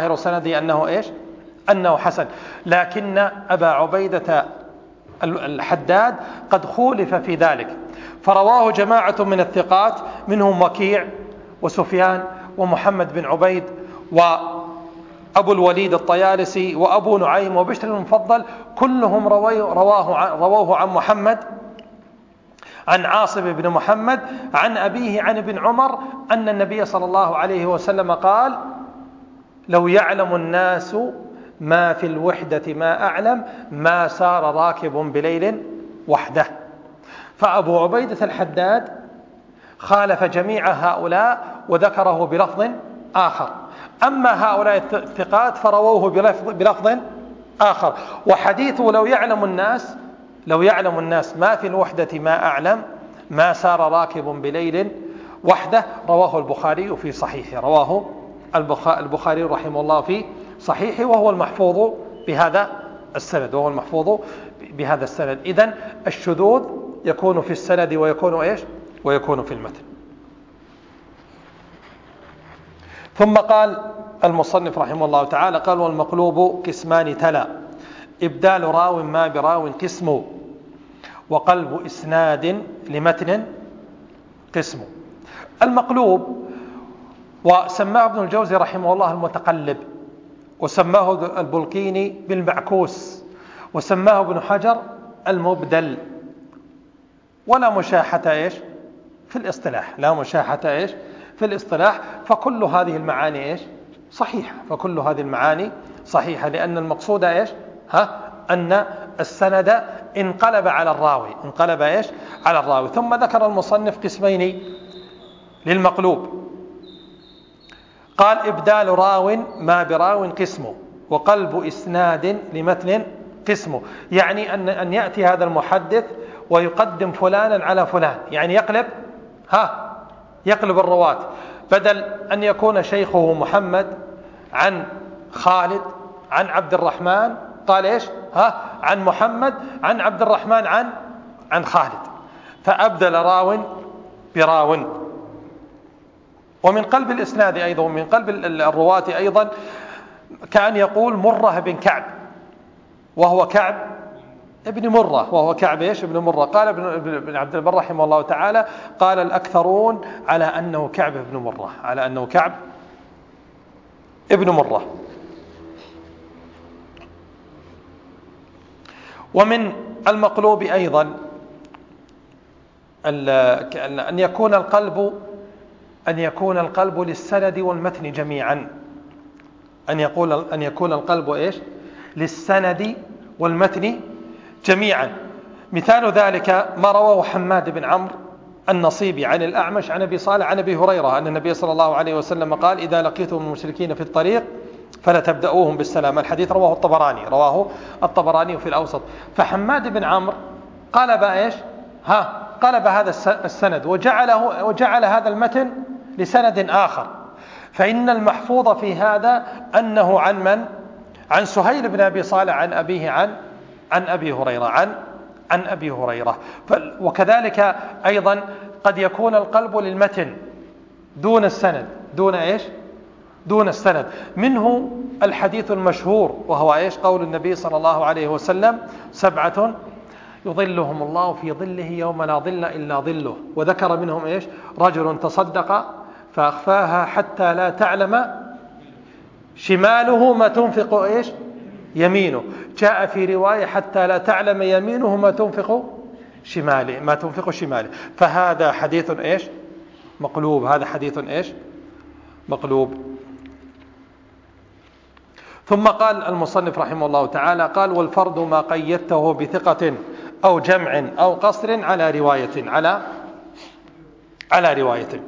أنه حسن. لكن أبا عبيدة الحداد قد خولف في ذلك، فرواه جماعة من الثقات منهم وكيع وسفيان ومحمد بن عبيد وأبو الوليد الطيالسي وأبو نعيم وبشر المفضل، كلهم رواه عن محمد عن عاصم بن محمد عن أبيه عن ابن عمر أن النبي صلى الله عليه وسلم قال: لو يعلم الناس ما في الوحدة ما أعلم ما سار راكب بليل وحده. فأبو عبيدة الحداد خالف جميع هؤلاء وذكره بلفظ آخر. أما هؤلاء الثقات فرووه بلفظ آخر. وحديثه لو يعلم الناس ما في الوحدة ما أعلم ما سار راكب بليل وحده رواه البخاري في صحيحه. رواه البخاري رحمه الله في صحيحه، وهو المحفوظ بهذا السند. إذن الشذوذ يكون في السند ويكون في المتن. ثم قال المصنف رحمه الله تعالى: قال: والمقلوب قسمان تلا، إبدال راو ما براو قسم، وقلب إسناد لمتن قسم. المقلوب وسماه ابن الجوزي رحمه الله المتقلب، وسماه البلقيني بالمعكوس، وسماه ابن حجر المبدل. ولا مشاحة في الاصطلاح. فكل هذه المعاني صحيحة. لأن المقصود أن السند انقلب على الراوي. ثم ذكر المصنف قسمين للمقلوب. قال: إبدال راو ما براو قسمه، وقلب إسناد لمتن قسمه. يعني أن يأتي هذا المحدث ويقدم فلانا على فلان، يعني يقلب الرواة، بدل أن يكون شيخه محمد عن خالد عن عبد الرحمن، قال إيش؟ عن محمد، عن عبد الرحمن، عن خالد، فأبدل راو براو. ومن قلب الإسناد أيضا، ومن قلب الرواة أيضا، كان يقول مرة بن كعب، وهو كعب ابن مرة، وهو كعب إيش؟ ابن مرة. قال ابن عبد البر رحمه الله تعالى: قال الأكثرون على أنه كعب ابن مرة، على أنه كعب ابن مرة. ومن المقلوب أيضا أن يكون القلب للسند والمتن جميعا، أن يكون القلب إيش؟ للسند والمتن جميعا. مثال ذلك ما رواه حماد بن عمرو النصيبي عن الأعمش عن أبي صالح عن أبي هريرة أن النبي صلى الله عليه وسلم قال: إذا لقيتم المشركين في الطريق فلا تبدأوهم بالسلام. الحديث رواه الطبراني في الأوسط. فحماد بن عمرو قلب إيش؟ قلب هذا السند وجعل هذا المتن لسند آخر. فإن المحفوظ في هذا أنه عن من؟ عن سهيل بن أبي صالح عن أبيه عن أبي هريرة عن أبي هريرة. وكذلك أيضا قد يكون القلب للمتن دون السند، دون إيش؟ دون السند. منه الحديث المشهور وهو إيش؟ قول النبي صلى الله عليه وسلم: 7 يظلهم الله في ظله يوم لا ظل إلا ظله. وذكر منهم إيش؟ رجل تصدق فأخفاها حتى لا تعلم شماله ما تنفق إيش؟ يمينه. جاء في رواية: حتى لا تعلم يمينه ما تنفق شماله. فهذا حديث إيش؟ مقلوب. هذا حديث إيش؟ مقلوب. ثم قال المصنف رحمه الله تعالى: قال: والفرد ما قيدته بثقة أو جمع أو قصر على رواية.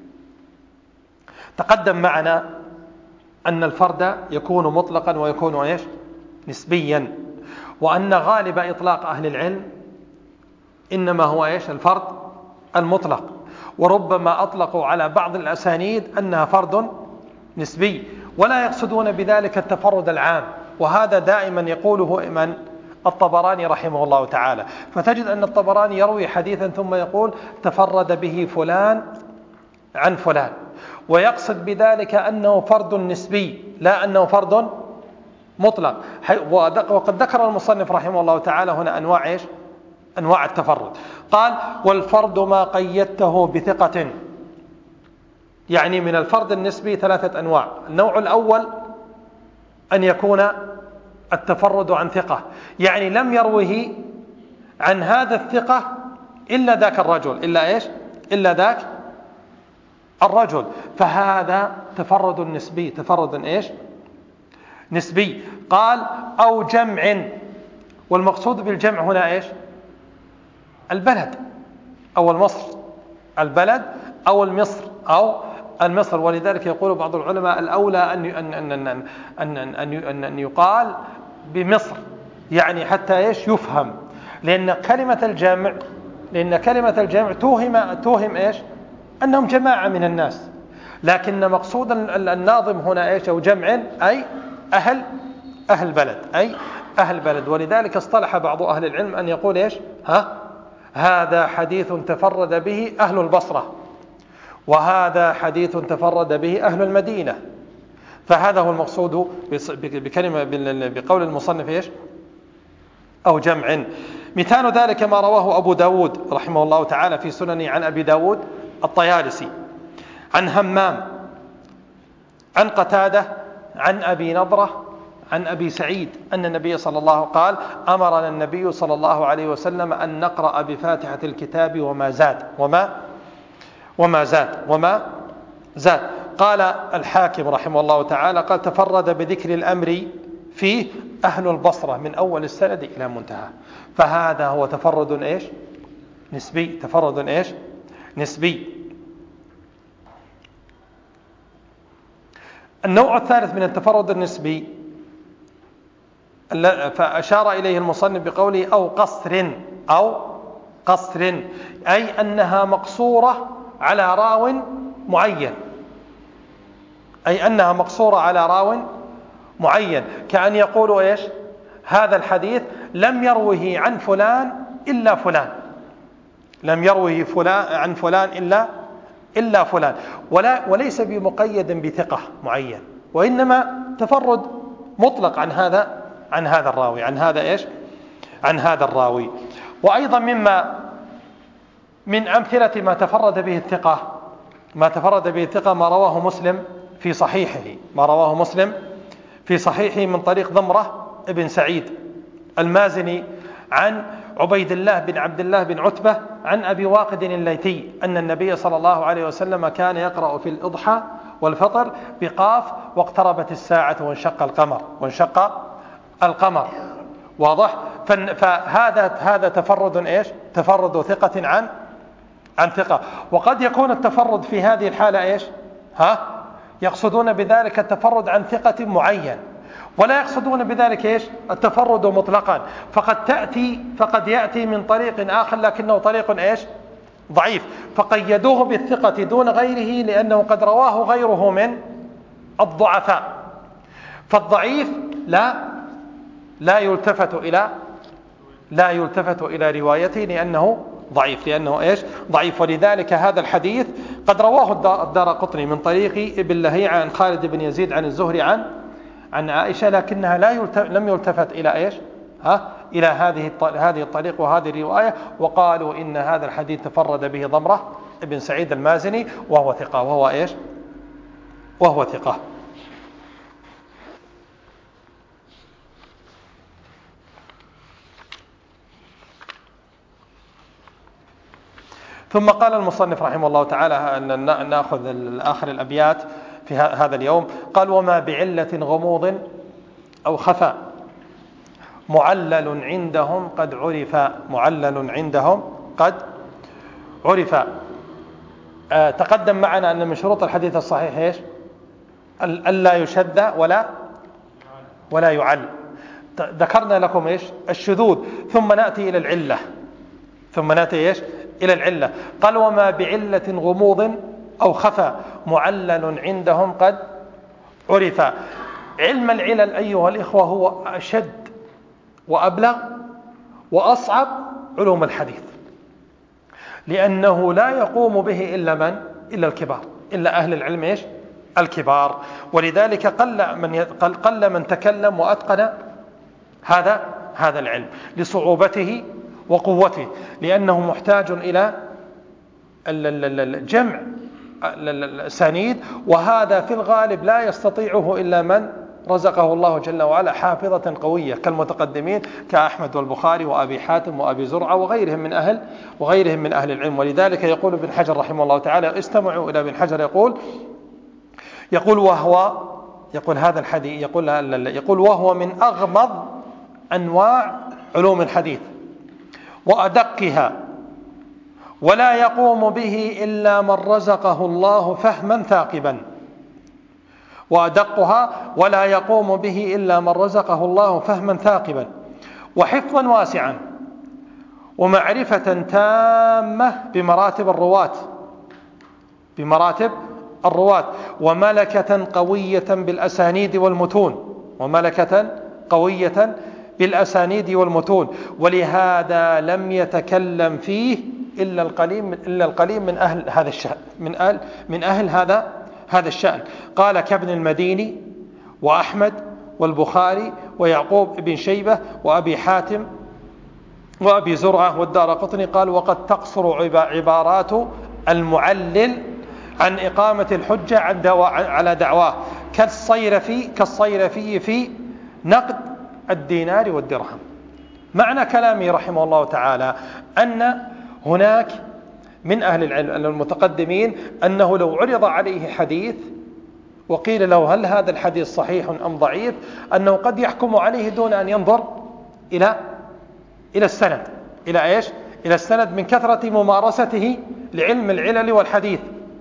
تقدم معنا أن الفرد يكون مطلقا ويكون إيش؟ نسبيا، وأن غالب إطلاق أهل العلم إنما هو إيش؟ الفرد المطلق. وربما أطلقوا على بعض الأسانيد أنها فرد نسبي، ولا يقصدون بذلك التفرد العام، وهذا دائما يقوله من؟ الطبراني رحمه الله تعالى. فتجد أن الطبراني يروي حديثا ثم يقول: تفرد به فلان عن فلان، ويقصد بذلك أنه فرد نسبي لا أنه فرد مطلق. وقد ذكر المصنف رحمه الله تعالى هنا أنواع إيش؟ أنواع التفرد. قال: والفرد ما قيدته بثقة، يعني من الفرد النسبي 3 أنواع. النوع الأول أن يكون التفرد عن ثقة، يعني لم يروه عن هذا الثقة إلا ذاك الرجل، إلا إيش؟ إلا ذاك الرجل. فهذا تفرد نسبي، تفرد إيش؟ نسبي. قال: أو جمع، والمقصود بالجمع هنا إيش؟ البلد أو المصر، البلد أو المصر أو المصر. ولذلك يقول بعض العلماء: الأولى أن يقال بمصر، يعني حتى إيش؟ يفهم، لأن كلمة الجمع توهم إيش؟ أنهم جماعة من الناس، لكن مقصود الناظم هنا إيش؟ أو جمع أي أهل بلد، أي أهل بلد. ولذلك اصطلح بعض أهل العلم أن يقول إيش؟ هذا حديث تفرد به أهل البصرة، وهذا حديث تفرد به أهل المدينة. فهذا هو المقصود بقول المصنف إيش؟ أو جمع. مثال ذلك ما رواه أبو داود رحمه الله تعالى في سننه عن أبي داود الطيالسي عن همام عن قتادة عن أبي نضرة عن أبي سعيد أن النبي صلى الله عليه وسلم قال: أمرنا النبي صلى الله عليه وسلم أن نقرأ بفاتحة الكتاب وما زاد. قال الحاكم رحمه الله تعالى: قال: تفرد بذكر الأمر فيه أهل البصرة من أول السند إلى منتهى. فهذا هو تفرد إيش؟ نسبي. تفرد إيش؟ نسبي. النوع الثالث من التفرد النسبي فأشار إليه المصنف بقوله: أو قصر، أي أنها مقصورة على راو معين، أي أنها مقصورة على راو معين، كأن يقولوا إيش؟ هذا الحديث لم يروه عن فلان إلا فلان، لم يروه فلان عن فلان إلا فلان، وليس بمقيد بثقة معين، وإنما تفرد مطلق عن هذا الراوي، عن هذا الراوي. وأيضا من أمثلة ما تفرد به الثقة ما رواه مسلم في صحيحه من طريق ضمرة ابن سعيد المازني عن عبيد الله بن عبد الله بن عتبة عن أبي واقد الليثي أن النبي صلى الله عليه وسلم كان يقرأ في الإضحى والفطر بقاف واقتربت الساعة وانشق القمر. واضح؟ فهذا تفرد إيش؟ تفرد ثقة عن ثقة. وقد يكون التفرد في هذه الحالة إيش؟ يقصدون بذلك التفرد عن ثقة معين، ولا يقصدون بذلك إيش؟ التفرد مطلقا، فقد يأتي من طريق آخر لكنه طريق إيش؟ ضعيف، فقيدوه بالثقة دون غيره لأنه قد رواه غيره من الضعفاء. فالضعيف لا يلتفت إلى روايته لأنه ضعيف، ضعيف. ولذلك هذا الحديث قد رواه الدارقطني من طريق ابن لهيعة عن خالد بن يزيد عن الزهري عن عائشة، لكنها لم يلتفت إلى إيش؟ إلى هذه الطريق وهذه الرواية، وقالوا إن هذا الحديث تفرد به ضمرة ابن سعيد المازني وهو ثقة. ثم قال المصنف رحمه الله تعالى أن نأخذ آخر الأبيات في هذا اليوم. قال: وما بعلة غموض أو خفاء معلل عندهم قد عرف. تقدم معنا أن من شروط الحديث الصحيح إيش؟ ألا يشذ ولا يعل. ذكرنا لكم إيش؟ الشذوذ، ثم نأتي إلى العلة. قال: وما بعلة غموض أو خفى معلل عندهم قد عرف. علم العلل أيها الإخوة هو أشد وأبلغ وأصعب علوم الحديث، لأنه لا يقوم به إلا الكبار، إلا أهل العلم إيش؟ الكبار. ولذلك قل من تكلم وأتقن هذا العلم لصعوبته وقوته، لأنه محتاج إلى الجمع الأسانيد، وهذا في الغالب لا يستطيعه إلا من رزقه الله جل وعلا حافظة قوية كالمتقدمين كأحمد والبخاري وأبي حاتم وأبي زرعة وغيرهم من أهل العلم. ولذلك يقول ابن حجر رحمه الله تعالى، استمعوا إلى ابن حجر يقول هذا الحديث يقول وهو من أغمض أنواع علوم الحديث وأدقها، ولا يقوم به إلا من رزقه الله فهما ثاقبا. وأدقها ولا يقوم به إلا من رزقه الله فهما ثاقبا، وحفظا واسعا، ومعرفة تامة بمراتب الرواة، وملكة قوية بالأسانيد والمتون. ولهذا لم يتكلم فيه إلا القليل من أهل هذا الشأن، من أهل هذا الشأن. قال كابن المديني وأحمد والبخاري ويعقوب بن شيبة وأبي حاتم وأبي زرعة والدارقطني. قال: وقد تقصر عبارات المعلل عن إقامة الحجة على دعواه كالصيرفي في نقد الدينار والدرهم. معنى كلامه رحمه الله تعالى أن هناك من أهل العلم المتقدمين أنه لو عرض عليه حديث وقيل له هل هذا الحديث صحيح أم ضعيف، أنه قد يحكم عليه دون أن ينظر إلى السند. إلى إيش؟ إلى السند، من كثرة ممارسته لعلم العلل والحديث.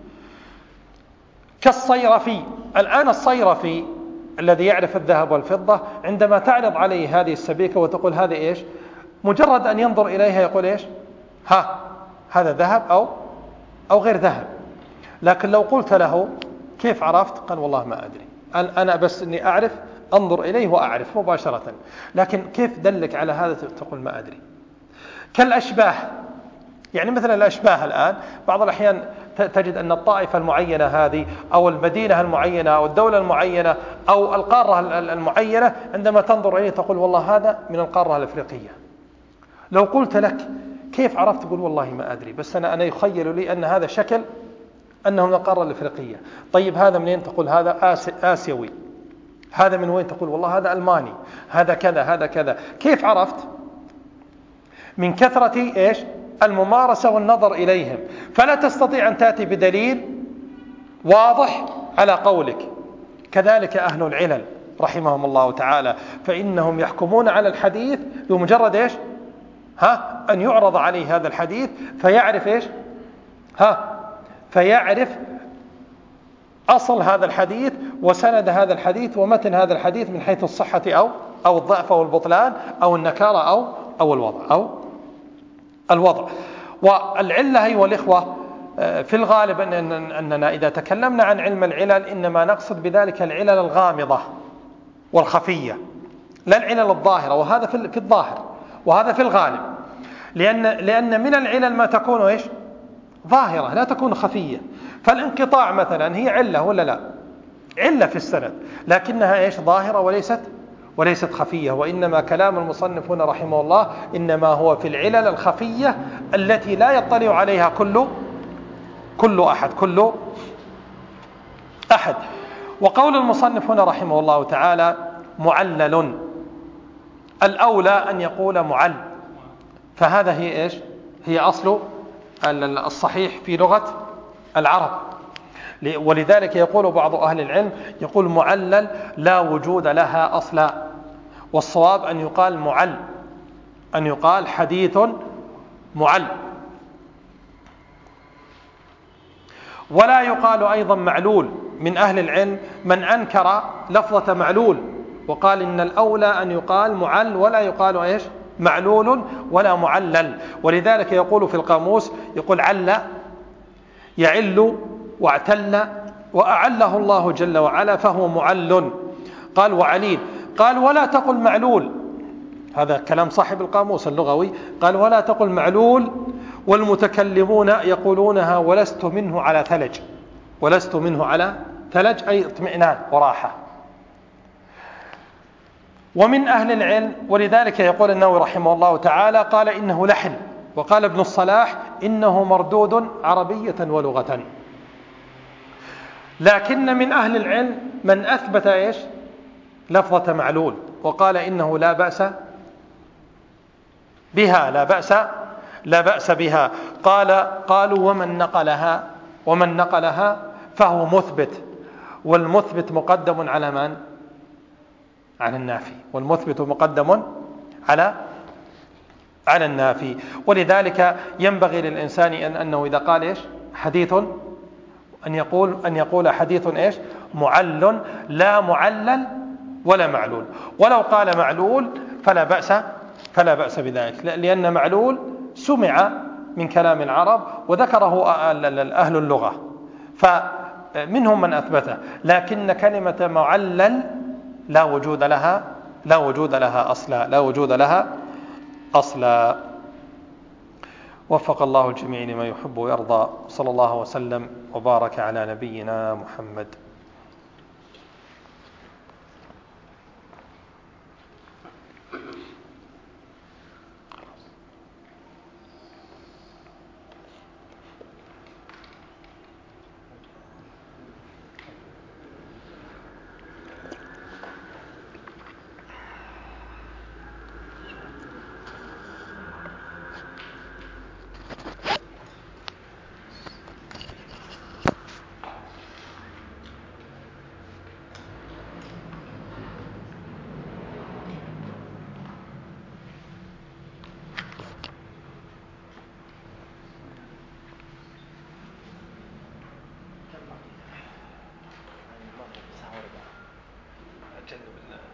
كالصيرفي. الآن الصيرفي الذي يعرف الذهب والفضة، عندما تعرض عليه هذه السبيكة وتقول هذه إيش، مجرد أن ينظر إليها يقول إيش؟ هذا ذهب أو غير ذهب. لكن لو قلت له كيف عرفت؟ قال والله ما أدري، أنا بس أني أعرف أنظر إليه وأعرف مباشرة. لكن كيف دلك على هذا تقول ما أدري. كالأشباه، يعني مثلا الأشباه الآن بعض الأحيان تجد أن الطائفة المعينة هذه أو المدينة المعينة أو الدولة المعينة أو القارة المعينة عندما تنظر إليه تقول والله هذا من القارة الأفريقية. لو قلت لك كيف عرفت؟ تقول والله ما أدري، بس أنا يخيل لي أن هذا شكل أنه من القارة الأفريقية. طيب هذا منين؟ تقول هذا آسيوي. هذا من وين؟ تقول والله هذا ألماني، هذا كذا هذا كذا. كيف عرفت؟ من كثرة إيش؟ الممارسة والنظر إليهم. فلا تستطيع أن تأتي بدليل واضح على قولك. كذلك أهل العلل رحمهم الله تعالى، فإنهم يحكمون على الحديث بمجرد إيش؟ أن يعرض عليه هذا الحديث فيعرف إيش؟ فيعرف أصل هذا الحديث وسند هذا الحديث ومتن هذا الحديث من حيث الصحة أو الضعف أو البطلان أو النكارة أو الوضع. والعلة هي والإخوة في الغالب أننا إذا تكلمنا عن علم العلل إنما نقصد بذلك العلل الغامضة والخفية، لا العلل الظاهرة، وهذا في الظاهر وهذا في الغالب، لأن من العلل ما تكون إيش؟ ظاهرة لا تكون خفية. فالانقطاع مثلا هي علة ولا لا؟ علة في السند، لكنها إيش؟ ظاهرة وليست خفية. وإنما كلام المصنف هنا رحمه الله إنما هو في العلل الخفية التي لا يطلع عليها كل أحد. وقول المصنف هنا رحمه الله تعالى معلل، الأولى أن يقول معل، فهذا هي إيش؟ هي أصل الصحيح في لغة العرب. ولذلك يقول بعض أهل العلم يقول معلل لا وجود لها أصلا، والصواب أن يقال معل، أن يقال حديث معل. ولا يقال أيضا معلول. من أهل العلم من أنكر لفظة معلول وقال إن الأولى أن يقال معل ولا يقال إيش؟ معلول ولا معلل. ولذلك يقول في القاموس يقول عل يعل واعتل وأعله الله جل وعلا فهو معل. قال وعليل. قال ولا تقل معلول، هذا كلام صاحب القاموس اللغوي، قال ولا تقل معلول والمتكلمون يقولونها ولست منه على ثلج. ولست منه على ثلج أي اطمئنان وراحة. ومن أهل العلم، ولذلك يقول النووي رحمه الله تعالى قال إنه لحن، وقال ابن الصلاح إنه مردود عربية ولغة. لكن من أهل العلم من أثبت إيش؟ لفظة معلول وقال إنه لا بأس بها، لا بأس بها. قالوا ومن نقلها فهو مثبت، والمثبت مقدم على من؟ على النافي، والمثبت مقدم على النافي. ولذلك ينبغي للإنسان أنه إذا قال إيش؟ حديث أن يقول حديث إيش؟ معل لا معلل ولا معلول. ولو قال معلول فلا بأس بذلك، لأن معلول سمع من كلام العرب وذكره أهل اللغة فمنهم من أثبته. لكن كلمة معلل لا وجود لها أصلا. وفق الله الجميع لما يحب ويرضى. صلى الله وسلم وبارك على نبينا محمد.